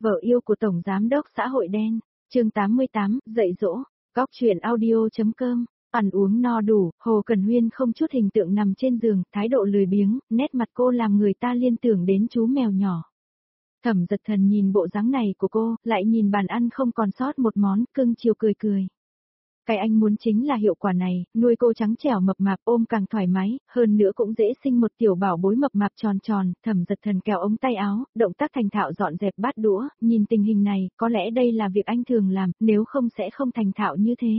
Vợ yêu của Tổng Giám đốc xã hội đen, chương 88, dạy dỗ, góc chuyện audio.com, ăn uống no đủ, Hồ Cần Huyên không chút hình tượng nằm trên giường, thái độ lười biếng, nét mặt cô làm người ta liên tưởng đến chú mèo nhỏ. Thẩm Dật Thần nhìn bộ dáng này của cô, lại nhìn bàn ăn không còn sót một món, cưng chiều cười cười. Cái anh muốn chính là hiệu quả này, nuôi cô trắng trẻo mập mạp ôm càng thoải mái, hơn nữa cũng dễ sinh một tiểu bảo bối mập mạp tròn tròn. Thẩm Dật Thần kéo ống tay áo, động tác thành thạo dọn dẹp bát đũa, nhìn tình hình này, có lẽ đây là việc anh thường làm, nếu không sẽ không thành thạo như thế.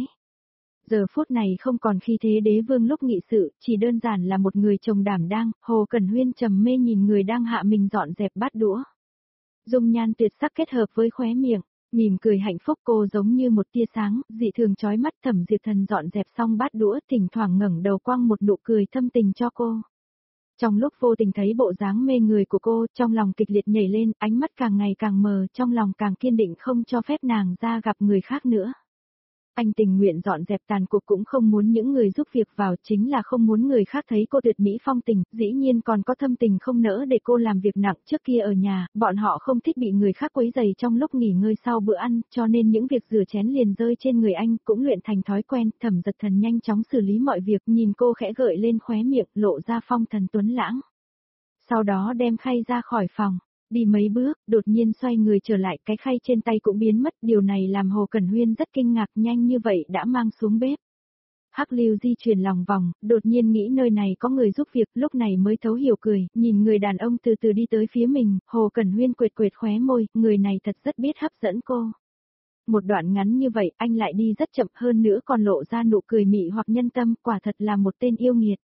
Giờ phút này không còn khí thế đế vương lúc nghị sự, chỉ đơn giản là một người chồng đảm đang. Hồ Cần Huyên trầm mê nhìn người đang hạ mình dọn dẹp bát đũa. Dung nhan tuyệt sắc kết hợp với khóe miệng, mỉm cười hạnh phúc, cô giống như một tia sáng, dị thường chói mắt. Thẩm Diệp Thần dọn dẹp xong bát đũa, thỉnh thoảng ngẩng đầu quăng một nụ cười thâm tình cho cô. Trong lúc vô tình thấy bộ dáng mê người của cô, trong lòng kịch liệt nhảy lên, ánh mắt càng ngày càng mờ, trong lòng càng kiên định không cho phép nàng ra gặp người khác nữa. Anh tình nguyện dọn dẹp tàn cuộc cũng không muốn những người giúp việc vào, chính là không muốn người khác thấy cô tuyệt mỹ phong tình, dĩ nhiên còn có thâm tình không nỡ để cô làm việc nặng. Trước kia ở nhà, bọn họ không thích bị người khác quấy rầy trong lúc nghỉ ngơi sau bữa ăn, cho nên những việc rửa chén liền rơi trên người anh, cũng luyện thành thói quen. Thẩm Dật Thần nhanh chóng xử lý mọi việc, nhìn cô khẽ gợi lên khóe miệng, lộ ra phong thần tuấn lãng. Sau đó đem khay ra khỏi phòng. Đi mấy bước, đột nhiên xoay người trở lại, cái khay trên tay cũng biến mất, điều này làm Hồ Cần Huyên rất kinh ngạc, nhanh như vậy đã mang xuống bếp. Hắc Lưu di chuyển lòng vòng, đột nhiên nghĩ nơi này có người giúp việc, lúc này mới thấu hiểu cười, nhìn người đàn ông từ từ đi tới phía mình, Hồ Cần Huyên quệt quệt khóe môi, người này thật rất biết hấp dẫn cô. Một đoạn ngắn như vậy, anh lại đi rất chậm, hơn nữa còn lộ ra nụ cười mị hoặc nhân tâm, quả thật là một tên yêu nghiệt.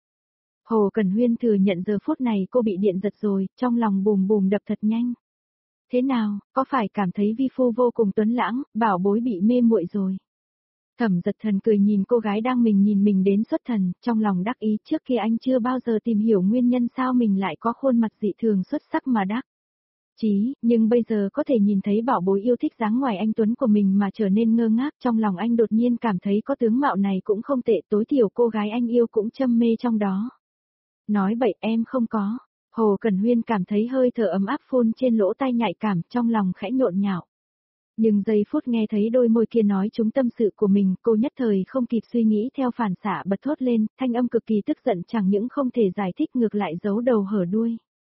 Hồ Cần Huyên thừa nhận giờ phút này cô bị điện giật rồi, trong lòng bùm bùm đập thật nhanh. Thế nào, có phải cảm thấy vi phu vô cùng tuấn lãng, bảo bối bị mê muội rồi? Thẩm Dật Thần cười nhìn cô gái đang nhìn mình đến xuất thần, trong lòng đắc ý, trước kia anh chưa bao giờ tìm hiểu nguyên nhân sao mình lại có khuôn mặt dị thường xuất sắc mà đắc chí, nhưng bây giờ có thể nhìn thấy bảo bối yêu thích dáng ngoài anh tuấn của mình mà trở nên ngơ ngác, trong lòng anh đột nhiên cảm thấy có tướng mạo này cũng không tệ, tối thiểu cô gái anh yêu cũng châm mê trong đó. Nói bậy, em không có. Hồ Cần Huyên cảm thấy hơi thở ấm áp phun trên lỗ tai nhạy cảm, trong lòng khẽ nhộn nhạo. Nhưng giây phút nghe thấy đôi môi kia nói trúng tâm sự của mình, cô nhất thời không kịp suy nghĩ, theo phản xạ bật thốt lên, thanh âm cực kỳ tức giận, chẳng những không thể giải thích ngược lại giấu đầu hở đuôi.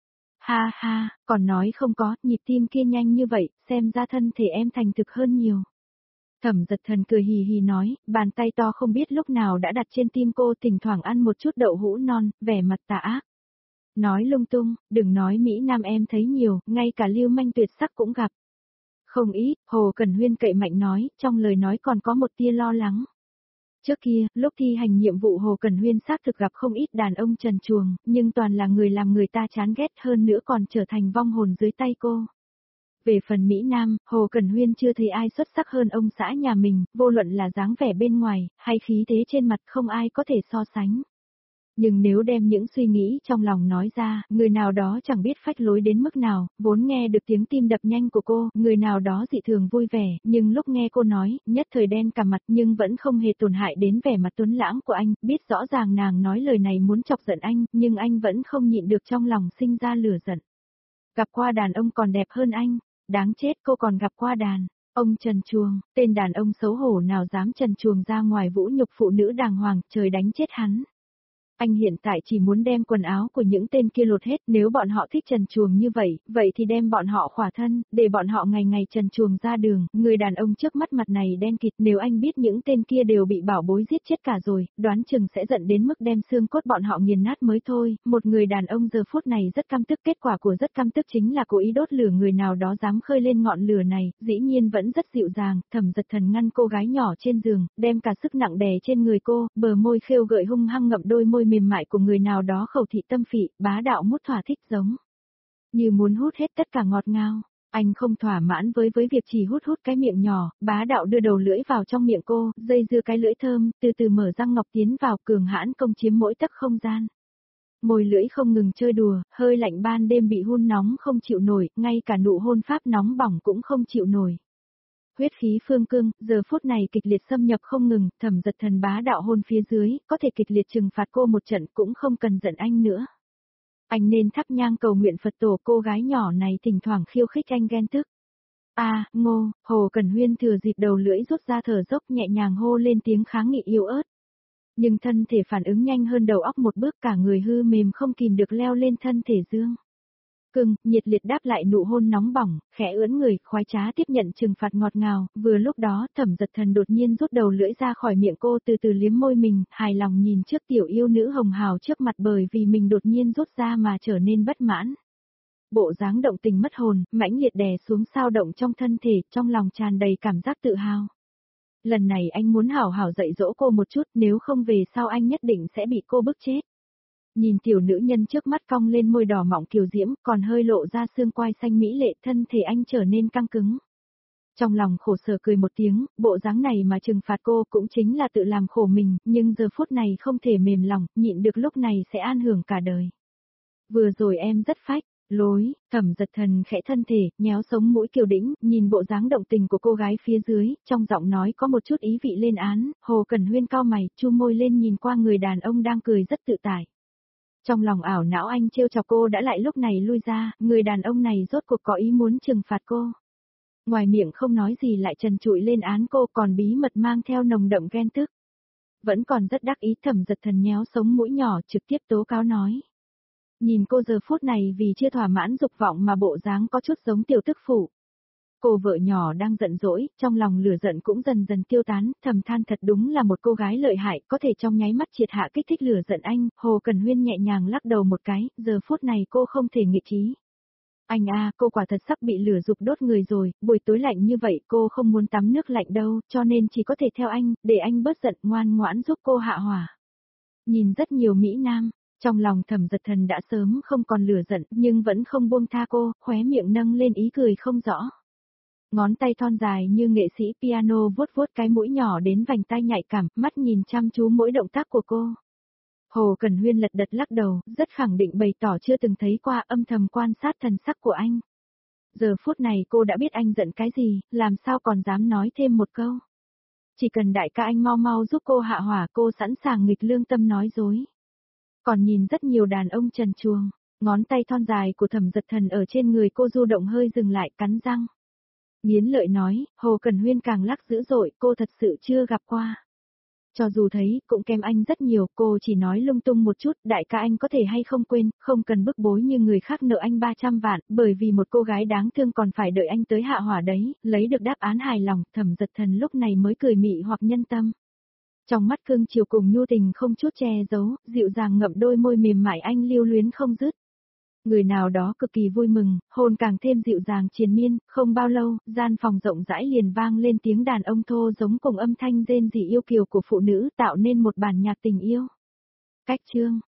Ha ha, còn nói không có, nhịp tim kia nhanh như vậy, xem ra thân thể em thành thực hơn nhiều. Thẩm Dật Thần cười hì hì nói, bàn tay to không biết lúc nào đã đặt trên tim cô, thỉnh thoảng ăn một chút đậu hũ non, vẻ mặt tà ác. Nói lung tung, đừng nói Mỹ Nam em thấy nhiều, ngay cả lưu manh tuyệt sắc cũng gặp. Không ít, Hồ Cần Huyên cậy mạnh nói, trong lời nói còn có một tia lo lắng. Trước kia, lúc thi hành nhiệm vụ Hồ Cần Huyên xác thực gặp không ít đàn ông trần truồng, nhưng toàn là người làm người ta chán ghét, hơn nữa còn trở thành vong hồn dưới tay cô. Về phần Mỹ Nam, Hồ Cần Huyên chưa thấy ai xuất sắc hơn ông xã nhà mình, vô luận là dáng vẻ bên ngoài, hay khí thế trên mặt không ai có thể so sánh. Nhưng nếu đem những suy nghĩ trong lòng nói ra, người nào đó chẳng biết phách lối đến mức nào, vốn nghe được tiếng tim đập nhanh của cô, người nào đó dị thường vui vẻ, nhưng lúc nghe cô nói, nhất thời đen cả mặt nhưng vẫn không hề tổn hại đến vẻ mặt tuấn lãng của anh, biết rõ ràng nàng nói lời này muốn chọc giận anh, nhưng anh vẫn không nhịn được trong lòng sinh ra lửa giận. Gặp qua đàn ông còn đẹp hơn anh, đáng chết cô còn gặp qua đàn ông trần truồng, tên đàn ông xấu hổ nào dám trần truồng ra ngoài vũ nhục phụ nữ đàng hoàng, trời đánh chết hắn. Anh hiện tại chỉ muốn đem quần áo của những tên kia lột hết, nếu bọn họ thích trần truồng như vậy, vậy thì đem bọn họ khỏa thân, để bọn họ ngày ngày trần truồng ra đường. Người đàn ông trước mắt mặt này đen kịt, nếu anh biết những tên kia đều bị bảo bối giết chết cả rồi, đoán chừng sẽ giận đến mức đem xương cốt bọn họ nghiền nát mới thôi. Một người đàn ông giờ phút này rất căm tức, kết quả của rất căm tức chính là cố ý đốt lửa người nào đó dám khơi lên ngọn lửa này, dĩ nhiên vẫn rất dịu dàng. Thẩm Dật Thần ngăn cô gái nhỏ trên giường, đem cả sức nặng đè trên người cô, bờ môi khêu gợi hung hăng ngậm đôi môi mềm mại của người nào đó khẩu thị tâm phị, bá đạo mút thỏa thích giống như muốn hút hết tất cả ngọt ngào. Anh không thỏa mãn với việc chỉ hút cái miệng nhỏ, bá đạo đưa đầu lưỡi vào trong miệng cô, dây dưa cái lưỡi thơm, từ từ mở răng ngọc tiến vào, cường hãn công chiếm mỗi tấc không gian. Môi lưỡi không ngừng chơi đùa, hơi lạnh ban đêm bị hun nóng không chịu nổi, ngay cả nụ hôn pháp nóng bỏng cũng không chịu nổi. Huyết khí phương cương, giờ phút này kịch liệt xâm nhập không ngừng, Thẩm Dật Thần bá đạo hôn phía dưới, có thể kịch liệt trừng phạt cô một trận cũng không cần giận anh nữa. Anh nên thắp nhang cầu nguyện Phật tổ, cô gái nhỏ này thỉnh thoảng khiêu khích anh ghen tức. Ngô, Hồ Cẩn Huyên thừa dịp đầu lưỡi rút ra thở dốc nhẹ nhàng hô lên tiếng kháng nghị yếu ớt. Nhưng thân thể phản ứng nhanh hơn đầu óc một bước, cả người hư mềm không kìm được leo lên thân thể Dương. Cưng, nhiệt liệt đáp lại nụ hôn nóng bỏng, khẽ ưỡn người, khoái trá tiếp nhận trừng phạt ngọt ngào, vừa lúc đó Thẩm Dật Thần đột nhiên rút đầu lưỡi ra khỏi miệng cô, từ từ liếm môi mình, hài lòng nhìn trước tiểu yêu nữ hồng hào trước mặt bởi vì mình đột nhiên rút ra mà trở nên bất mãn. Bộ dáng động tình mất hồn, mãnh liệt đè xuống sao động trong thân thể, trong lòng tràn đầy cảm giác tự hào. Lần này anh muốn hảo hảo dạy dỗ cô một chút, nếu không về sau anh nhất định sẽ bị cô bức chết. Nhìn tiểu nữ nhân trước mắt cong lên môi đỏ mọng kiều diễm, còn hơi lộ ra xương quai xanh mỹ lệ, thân thể anh trở nên căng cứng. Trong lòng khổ sở cười một tiếng, bộ dáng này mà trừng phạt cô cũng chính là tự làm khổ mình, nhưng giờ phút này không thể mềm lòng, nhịn được lúc này sẽ an hưởng cả đời. Vừa rồi em rất phách. Lối, Thẩm Dật Thần khẽ thân thể, nhéo sống mũi kiều đĩnh, nhìn bộ dáng động tình của cô gái phía dưới, trong giọng nói có một chút ý vị lên án, Hồ Cẩn Huyên cau mày, chu môi lên nhìn qua người đàn ông đang cười rất tự tại. Trong lòng ảo não anh trêu chọc cô đã lại lúc này lui ra, người đàn ông này rốt cuộc có ý muốn trừng phạt cô. Ngoài miệng không nói gì lại trần trụi lên án cô, còn bí mật mang theo nồng đậm ghen tức. Vẫn còn rất đắc ý, Thẩm Dật Thần nhéo sống mũi nhỏ trực tiếp tố cáo nói. Nhìn cô giờ phút này vì chưa thỏa mãn dục vọng mà bộ dáng có chút giống tiểu tức phụ. Cô vợ nhỏ đang giận dỗi, trong lòng lửa giận cũng dần dần tiêu tán, thầm than thật đúng là một cô gái lợi hại, có thể trong nháy mắt triệt hạ kích thích lửa giận anh. Hồ Cẩn Huyên nhẹ nhàng lắc đầu một cái, giờ phút này cô không thể nghịch trí. Anh cô quả thật sắp bị lửa dục đốt người rồi, buổi tối lạnh như vậy cô không muốn tắm nước lạnh đâu, cho nên chỉ có thể theo anh, để anh bớt giận, ngoan ngoãn giúp cô hạ hỏa. Nhìn rất nhiều Mỹ Nam. Trong lòng Thẩm Dật Thần đã sớm không còn lửa giận, nhưng vẫn không buông tha cô, khóe miệng nâng lên ý cười không rõ. Ngón tay thon dài như nghệ sĩ piano vuốt vuốt cái mũi nhỏ đến vành tai nhạy cảm, mắt nhìn chăm chú mỗi động tác của cô. Hồ Cẩn Huyên lật đật lắc đầu, rất khẳng định bày tỏ chưa từng thấy qua, âm thầm quan sát thần sắc của anh. Giờ phút này cô đã biết anh giận cái gì, làm sao còn dám nói thêm một câu. Chỉ cần đại ca anh mau mau giúp cô hạ hỏa, cô sẵn sàng nghịch lương tâm nói dối. Còn nhìn rất nhiều đàn ông trần truồng, ngón tay thon dài của Thẩm Dật Thần ở trên người cô du động hơi dừng lại, cắn răng. Nghiến lợi nói, Hồ Cẩn Huyên càng lắc dữ dội, cô thật sự chưa gặp qua. Cho dù thấy, cũng kém anh rất nhiều, cô chỉ nói lung tung một chút, đại ca anh có thể hay không quên, không cần bức bối như người khác nợ anh 300 vạn, bởi vì một cô gái đáng thương còn phải đợi anh tới hạ hỏa đấy, lấy được đáp án hài lòng, Thẩm Dật Thần lúc này mới cười mị hoặc nhân tâm. Trong mắt cương chiều cùng nhu tình không chút che giấu, dịu dàng ngậm đôi môi mềm mại anh lưu luyến không dứt. Người nào đó cực kỳ vui mừng, hôn càng thêm dịu dàng triền miên, không bao lâu, gian phòng rộng rãi liền vang lên tiếng đàn ông thô giống cùng âm thanh rên rỉ yêu kiều của phụ nữ tạo nên một bản nhạc tình yêu. Cách chương